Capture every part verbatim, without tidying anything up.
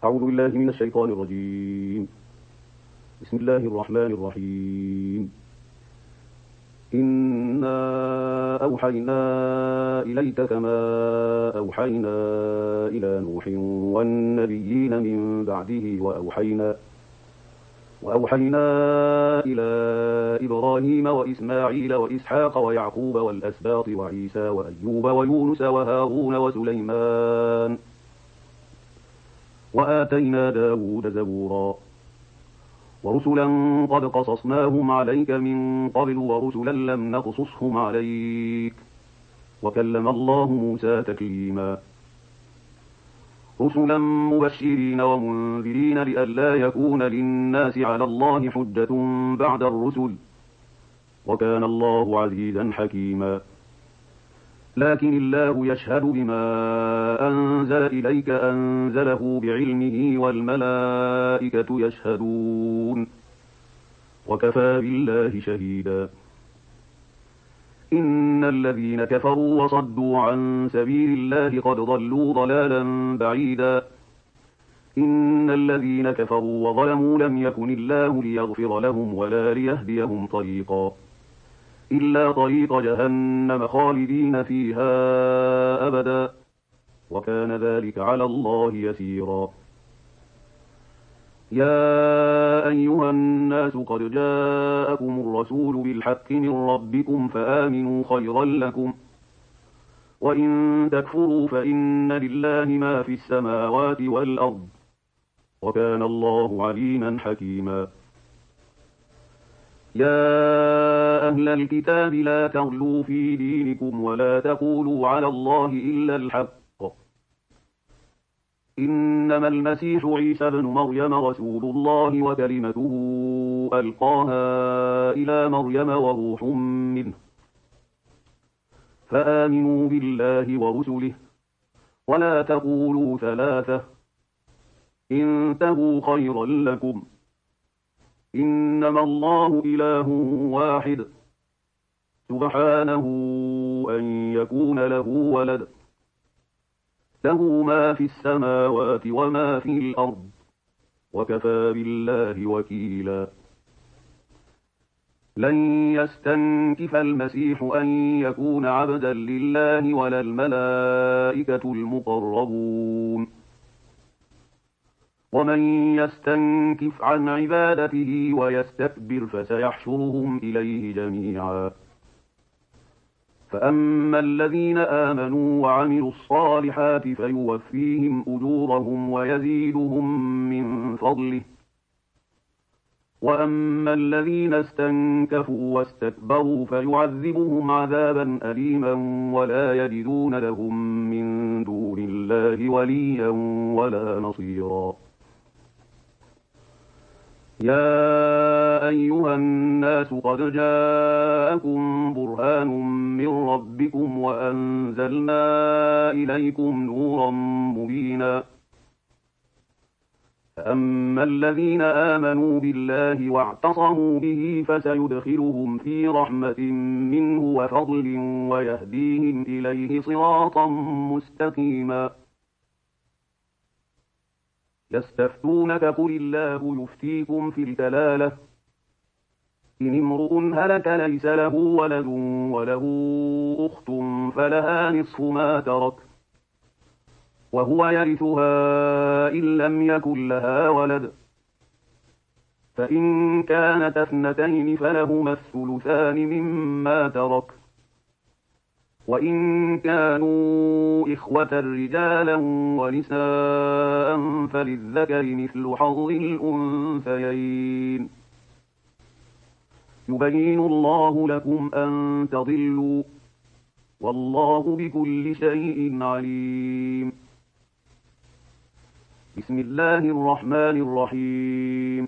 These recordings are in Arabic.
أعوذ بالله من الشيطان الرجيم. بسم الله الرحمن الرحيم. إنا أوحينا إليك كما أوحينا إلى نوح والنبيين من بعده وأوحينا وأوحينا إلى إبراهيم وإسماعيل وإسحاق ويعقوب والأسباط وعيسى وأيوب ويونس وهارون وسليمان وآتينا داود زبورا ورسلا قد قصصناهم عليك من قبل ورسلا لم نقصصهم عليك وكلم الله موسى تكليما رسلا مبشرين ومنذرين لئلا يكون للناس على الله حجة بعد الرسل وكان الله عزيزا حكيما لكن الله يشهد بما أنزل إليك أنزله بعلمه والملائكة يشهدون وكفى بالله شهيدا إن الذين كفروا وصدوا عن سبيل الله قد ضلوا ضلالا بعيدا إن الذين كفروا وظلموا لم يكن الله ليغفر لهم ولا ليهديهم طريقا إلا طريق جهنم خالدين فيها أبدا وكان ذلك على الله يسيرا يا أيها الناس قد جاءكم الرسول بالحق من ربكم فآمنوا خيرا لكم وإن تكفروا فإن لله ما في السماوات والأرض وكان الله عليما حكيما يا أهل الكتاب لا تغلوا في دينكم ولا تقولوا على الله إلا الحق إنما المسيح عيسى ابن مريم رسول الله وكلمته ألقاها إلى مريم وروح منه فآمنوا بالله ورسله ولا تقولوا ثلاثة انتهوا خيرا لكم إنما الله إله واحد سبحانه أن يكون له ولد له ما في السماوات وما في الأرض وكفى بالله وكيلا لن يستنكف المسيح أن يكون عبدا لله ولا الملائكة المقربون ومن يستنكف عن عبادته ويستكبر فسيحشرهم إليه جميعا فأما الذين آمنوا وعملوا الصالحات فيوفيهم أجورهم ويزيدهم من فضله وأما الذين استنكفوا واستكبروا فيعذبهم عذابا أليما ولا يجدون لهم من دون الله وليا ولا نصيرا يا أيها الناس قد جاءكم برهان من ربكم وأنزلنا إليكم نورا مبينا فأما الذين آمنوا بالله واعتصموا به فسيدخلهم في رحمة منه وفضل ويهديهم إليه صراطا مستقيما يستفتونك قل الله يفتيكم في الكلالة إن امرؤ هلك ليس له ولد وله أخت فلها نصف ما ترك وهو يرثها إن لم يكن لها ولد فإن كانت اثنتين فلهما الثلثان مما ترك وإن كانوا إخوة رجالا ونساء فللذكر مثل حظ الأنثيين يبين الله لكم أن تضلوا والله بكل شيء عليم بسم الله الرحمن الرحيم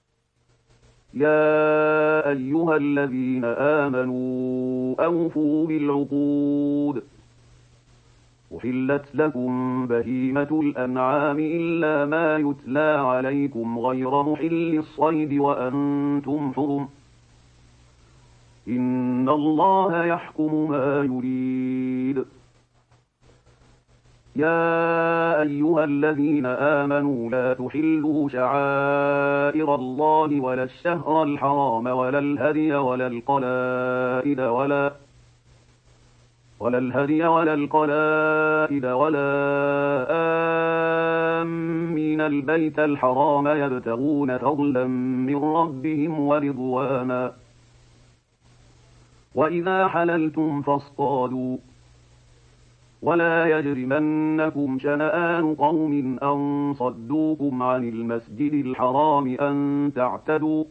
يا أيها الذين آمنوا أوفوا بالعقود أحلت لكم بهيمة الأنعام إلا ما يتلى عليكم غير محل الصيد وأنتم حرم إن الله يحكم ما يريد يا أيها الذين آمنوا لا تحلوا شعائر الله ولا الشهر الحرام ولا الهدي ولا القلائد ولا ولا الهدي ولا القلائد ولا آمين البيت الحرام يبتغون فضلا من ربهم ورضوانا وإذا حللتم فاصطادوا ولا يجرمنكم شنآن قوم أن صدوكم عن المسجد الحرام أن تعتدوا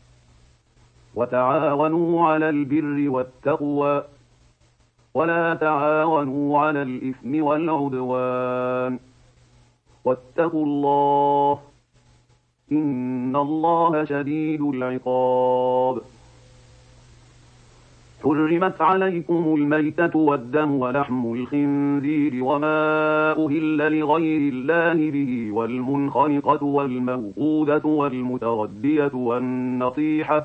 وتعاونوا على البر والتقوى ولا تعاونوا على الإثم والعدوان واتقوا الله إن الله شديد العقاب. حرمت عليكم الميتة والدم ولحم الخنزير وما أهل لغير الله به والمنخنقة والموقوذة والمتردية والنطيحة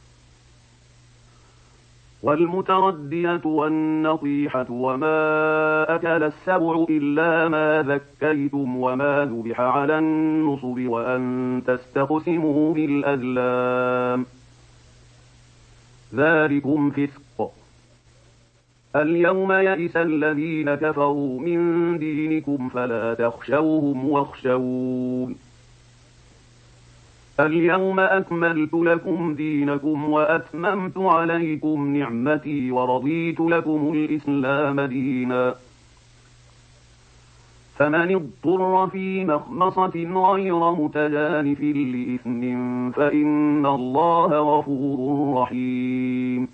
والمتردية والنطيحة وما أكل السبع إلا ما ذكيتم وما ذبح على النصب وأن تستقسموا بالأزلام ذلكم فسق. اليوم يئس الذين كفروا من دينكم فلا تخشوهم واخشون اليوم أكملت لكم دينكم وأتممت عليكم نعمتي ورضيت لكم الإسلام دينا فمن اضطر في مخمصة غير متجانف لإثم فإن الله غفور رحيم.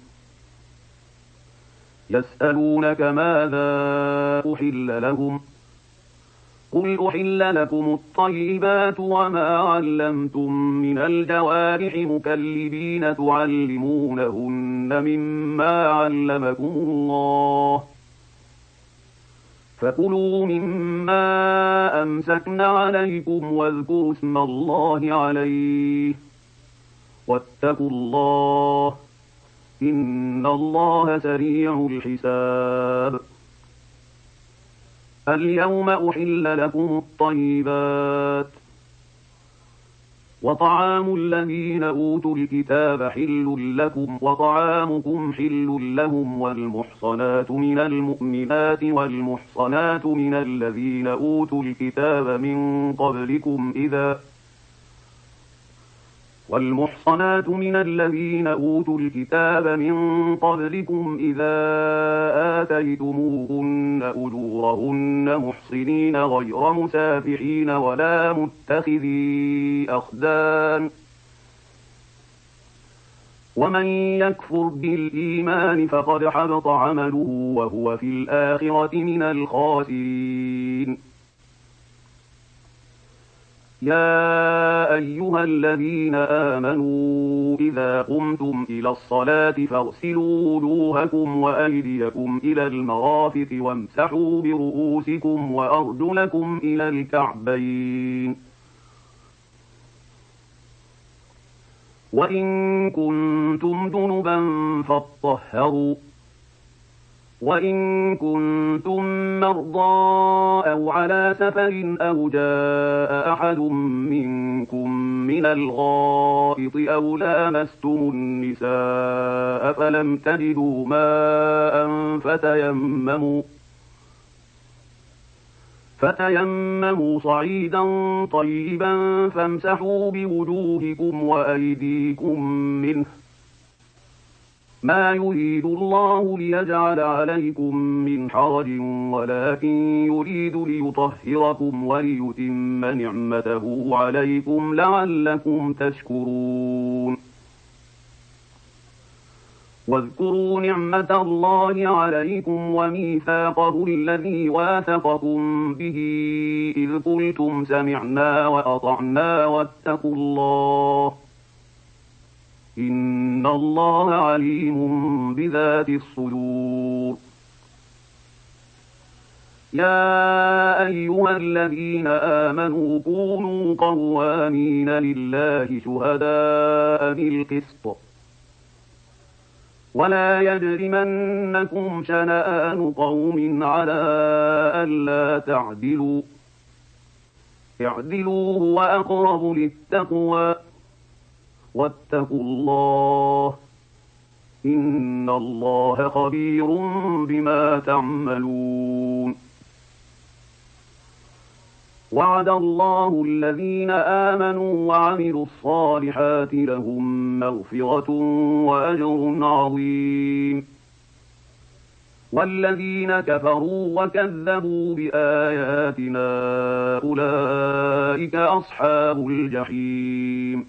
يسألونك ماذا أحل لهم قل أحل لكم الطيبات وما علمتم من الجوارح مكلبين تعلمونهن مما علمكم الله فكلوا مما أمسكن عليكم واذكروا اسم الله عليه واتقوا الله إن الله سريع الحساب. اليوم أحل لكم الطيبات وطعام الذين أوتوا الكتاب حل لكم وطعامكم حل لهم والمحصنات من المؤمنات والمحصنات من الذين أوتوا الكتاب من قبلكم إذا والمحصنات من الذين أوتوا الكتاب من قبلكم إذا آتيتموهن أجورهن محصنين غير مسافحين ولا متخذي أخدان ومن يكفر بالإيمان فقد حبط عمله وهو في الآخرة من الخاسرين. يا أيها الذين آمنوا إذا قمتم إلى الصلاة فاغسلوا وجوهكم وأيديكم إلى المرافق وامسحوا برؤوسكم وأرجلكم إلى الكعبين وإن كنتم جنبا فاطهروا وإن كنتم مرضى أو على سفر أو جاء أحد منكم من الغائط أو لامستم النساء فلم تجدوا ماء فتيمموا فتيمموا صعيدا طيبا فامسحوا بوجوهكم وأيديكم منه ما يريد الله ليجعل عليكم من حرج ولكن يريد ليطهركم وليتم نعمته عليكم لعلكم تشكرون. واذكروا نعمة الله عليكم وميثاقه الذي واثقكم به إذ قلتم سمعنا وأطعنا واتقوا الله إن الله عليم بذات الصدور. يا أيها الذين آمنوا كونوا قوامين لله شهداء بالقسط ولا يجرمنكم شنآن قوم على ألا تعدلوا اعدلوا هو أقرب للتقوى واتقوا الله إن الله خبير بما تعملون. وعد الله الذين آمنوا وعملوا الصالحات لهم مغفرة وأجر عظيم. والذين كفروا وكذبوا بآياتنا أولئك أصحاب الجحيم.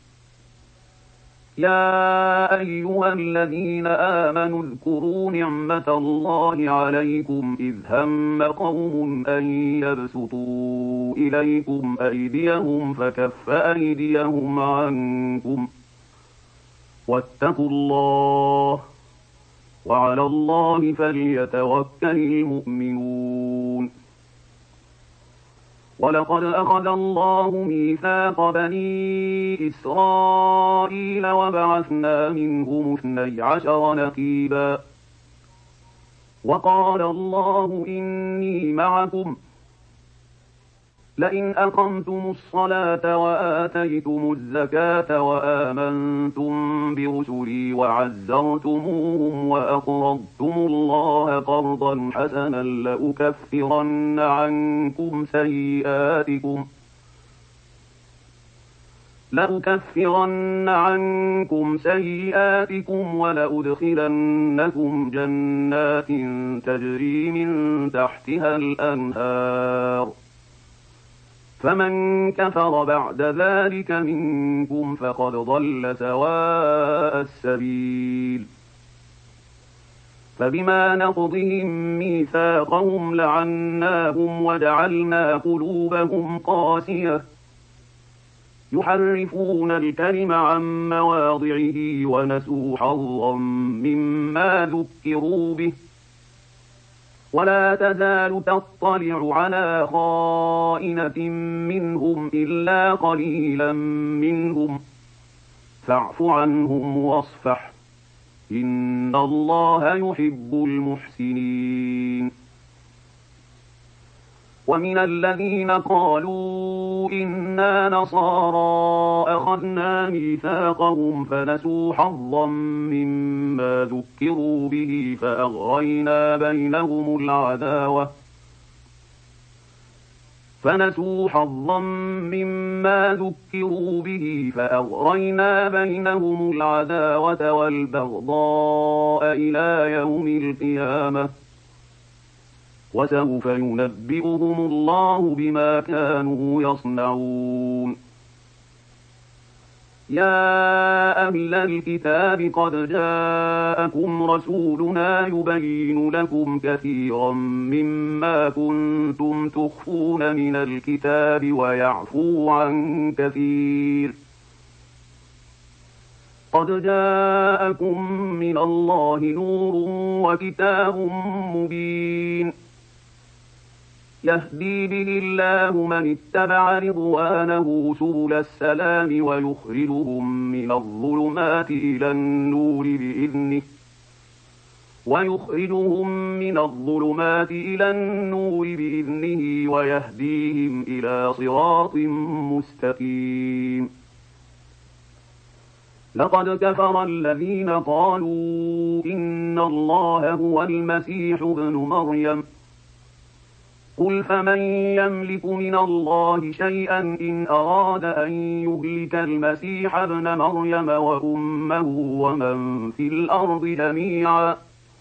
يا أيها الذين آمنوا اذكروا نعمة الله عليكم إذ هم قوم أن يبسطوا إليكم أيديهم فكف أيديهم عنكم واتقوا الله وعلى الله فليتوكل المؤمنون. ولقد أخذ الله ميثاق بني إسرائيل وبعثنا منهم اثني عشر نقيبا وقال الله إني معكم لئن أقمتم الصلاة وآتيتم الزكاة وآمنتم برسلي وعزرتموهم وأقرضتم الله قرضا حسنا لأكفرن عنكم سيئاتكم لأكفرن عنكم سيئاتكم ولأدخلنكم جنات تجري من تحتها الأنهار فمن كفر بعد ذلك منكم فقد ضل سواء السبيل. فبما نقضهم ميثاقهم لعناهم وجعلنا قلوبهم قاسية يحرفون الكلم عن مواضعه ونسوا حظا مما ذكروا به ولا تزال تطلع على خائنة منهم إلا قليلا منهم فاعف عنهم واصفح إن الله يحب المحسنين. ومن الذين قالوا إنا نصارى أخذنا ميثاقهم فنسوا حظا مما ذكروا به فأغرينا بينهم العداوة فنسوا حظا مما ذكروا به فأغرينا بينهم العداوة والبغضاء إلى يوم القيامة وسوف ينبئهم الله بما كانوا يصنعون. يا أهل الكتاب قد جاءكم رسولنا يبين لكم كثيرا مما كنتم تخفون من الكتاب ويعفو عن كثير قد جاءكم من الله نور وكتاب مبين يهدي به الله من اتبع رضوانه سبل السلام ويخرجهم من الظلمات إلى النور بإذنه ويخرجهم من الظلمات إلى النور بإذنه ويهديهم إلى صراط مستقيم. لقد كفر الذين قالوا إن الله هو المسيح ابن مريم قل فمن يملك من الله شيئا إن أراد أن يهلك المسيح ابن مريم وأمه ومن في الأرض جميعا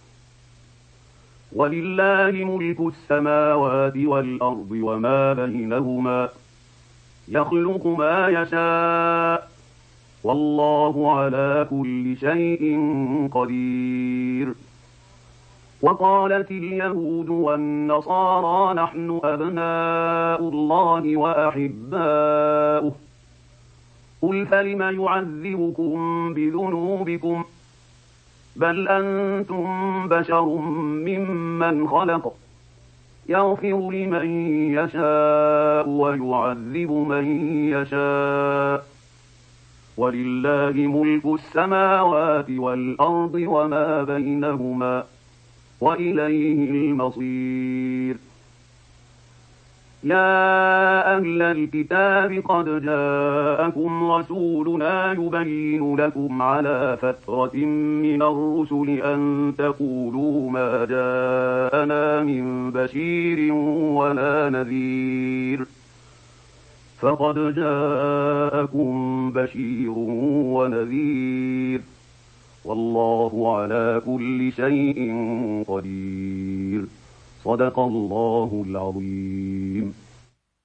ولله ملك السماوات والأرض وما بينهما يخلق ما يشاء والله على كل شيء قدير. وقالت اليهود والنصارى نحن أبناء الله وأحباؤه قل فلم يعذبكم بذنوبكم بل أنتم بشر ممن خلق يغفر لمن يشاء ويعذب من يشاء ولله ملك السماوات والأرض وما بينهما وإليه المصير. يا أهل الكتاب قد جاءكم رسولنا يبين لكم على فترة من الرسل أن تقولوا ما جاءنا من بشير ولا نذير، فقد جاءكم بشير ونذير، والله على كل شيء قدير. صدق الله العظيم.